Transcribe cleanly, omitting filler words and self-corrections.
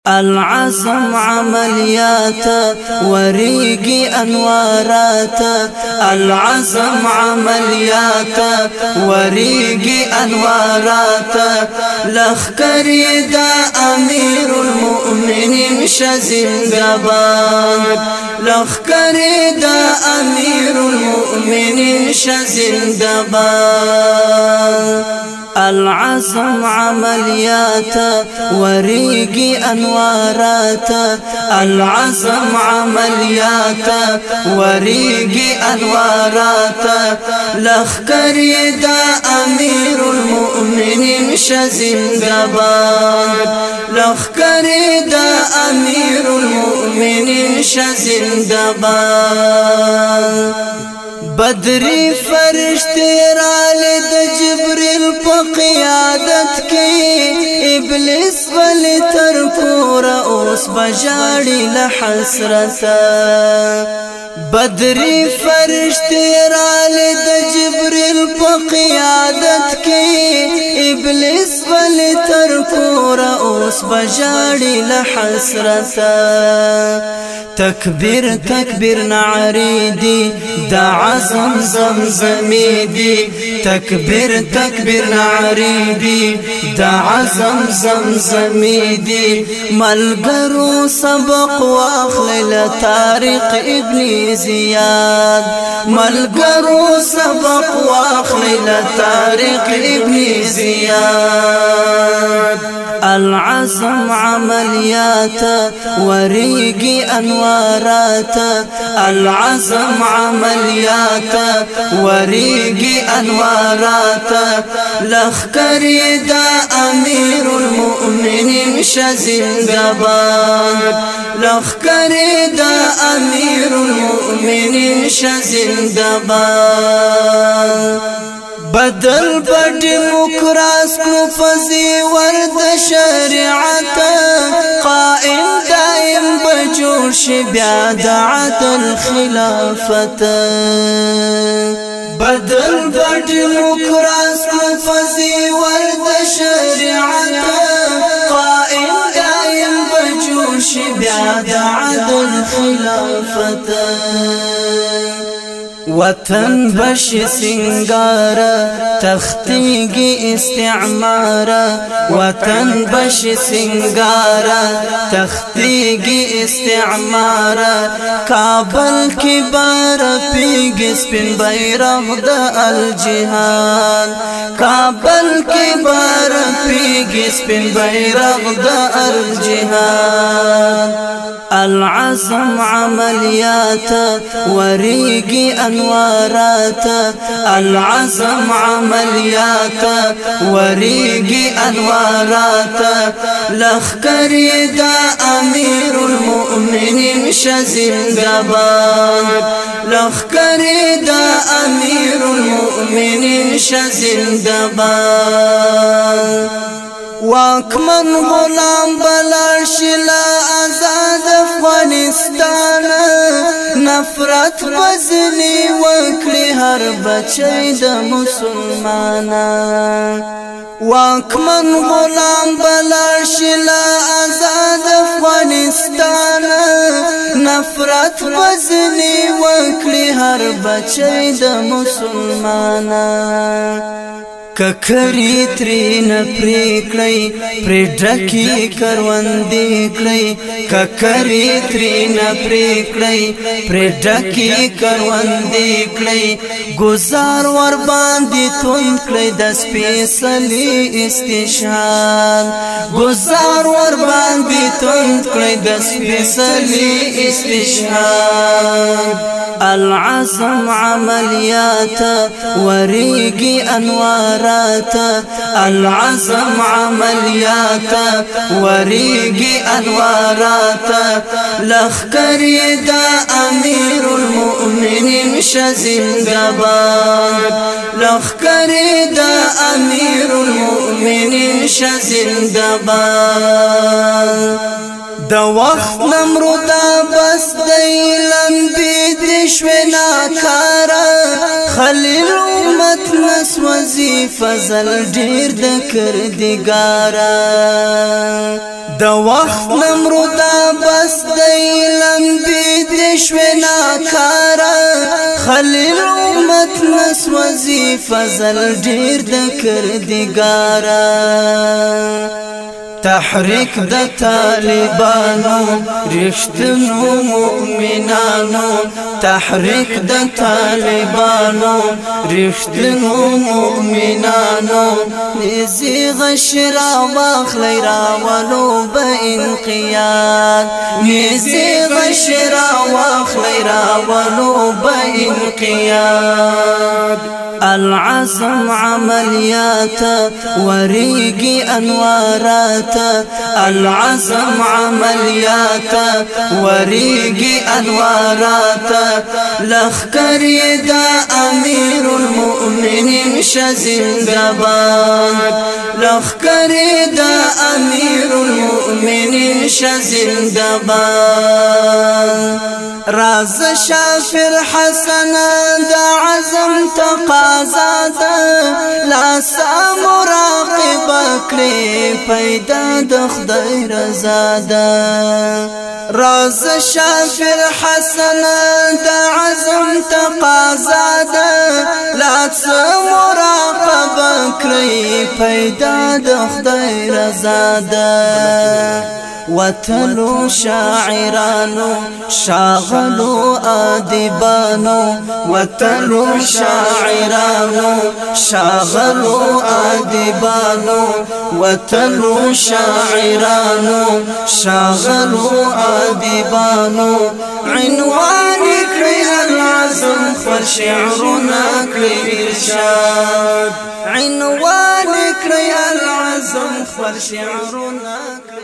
العزم عمليات وريقي أنوارات العزم عمليات وريقي أنوارات لخكري دا أمير المؤمنين شزندبان لخكري دا أمير المؤمنين شزندبان العزم عمليات وريقي أنوارات العزم عمليات وريقي أنوارات لخكري دا أمير المؤمنين شزندبان لخكري دا أمير المؤمنين شزندبان بدري فرشتي رالي دا جبريل پا قیادت کی ابلیس بلی ترکور اوس بجاڑی لحسرتا بدري فرشتي رالي دا جبريل پا قیادت کی ابلیس بلی ترکور اوس بجاڑی لحسرتا تكبير تكبير نعري دي دا عزم زمزمي دي تكبير تكبير نعري دي دا عزم زمزمي دي ملقرو سبق واخلل طارق ابن زياد ملقرو سبق واخلل طارق ابن زياد العزم عمليات وريقي أنوارات العزم عمليات وريقي أنوارات لخكري دا أمير المؤمنين شزندبان لخكري دا أمير المؤمنين شزندبان بدل بدموکراس کو فزی ورد شریعت قائم دائم بجوش بیاد عدل خلافت بدل بدموکراس کو فزی ورد شریعت قائم دائم بجوش بیاد عدل خلافت وطن بش سنگارا تختیگی استعمارا وطن بش سنگارا تختیگی استعمارا کابل کی بارا پیگ سپن بیرغ دا الجهان کابل کی بارا پیگ سپن بیرغ دا الجهان العزم عمليات وريقي أنوارات العزم عمليات وريقي أنوارات لخكري دا أمير المؤمنين شزندبان لخكري دا أمير المؤمنين شزندبان واکمن غلام بلاشلا آزاد افغانستان نفرت بزنی وکلی هر بچی دا مسلمانا واکمن غلام بلاشلا آزاد افغانستان نفرت بزنی وکلی هر بچی دا مسلمانا ککری ترین پریکلی پریڈکی کروندی کلی ککری ترین پریکلی پریڈکی کروندی کلی گزار ور باندی تون کلی دس پیسلی استشهاد گزار ور باندی تون کلی دس پیسلی استشهاد العزم عمليات وريقي أنوارات العزم عمليات وريقي أنوارات لخكري دا أمير المؤمنين شزندبان لخكري دا أمير المؤمنين شزندبان د وخت نمرودا بس دی لمبی دشوی ناکارا خلیل امت نسوزی فضل ډیر د کردگارا د وخت نمرودا بس دی لمبی دشوی ناکارا خلیل امت نسوزی فضل ډیر د کردگارا تحریک د طالبانو رښتینو مؤمنانو تحریک د طالبانو رښتینو مؤمنانو نسی غشرا واخلی راولو به انقیاد نسی غشرا واخلی راولو به انقیاد العصم عملیات وریگی انوارات العصم عملیات وریگی انوارات لخکری دا امیر المؤمنین شزندباد لخکری دا امیر المؤمنین شزندباد راز شافر حسن دا عزم تقاضا دا لاسا مراقب کړی پیدا د خدای رضا دا راز شافر حسن دا عزم تقاضا دا لاسا مراقب کړی پیدا د خدای رضا دا وتلو شاعرانو شاغلو ادیبانو وتلو شاعرانو شاغلو ادیبانو وتلو شاعرانو شاغلو ادیبانو عنوان کړی العزم خپل شعرنا کړی ارشاد عنوان کړی العزم خپل شعرنا